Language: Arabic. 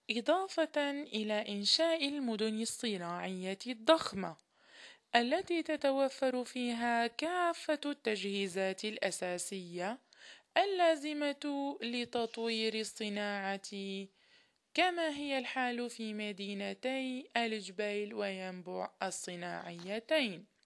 إضافة إلى إنشاء المدن الصناعية الضخمة التي تتوفر فيها كافة التجهيزات الأساسية اللازمة لتطوير الصناعة، كما هي الحال في مدينتي الجبيل وينبع الصناعيتين.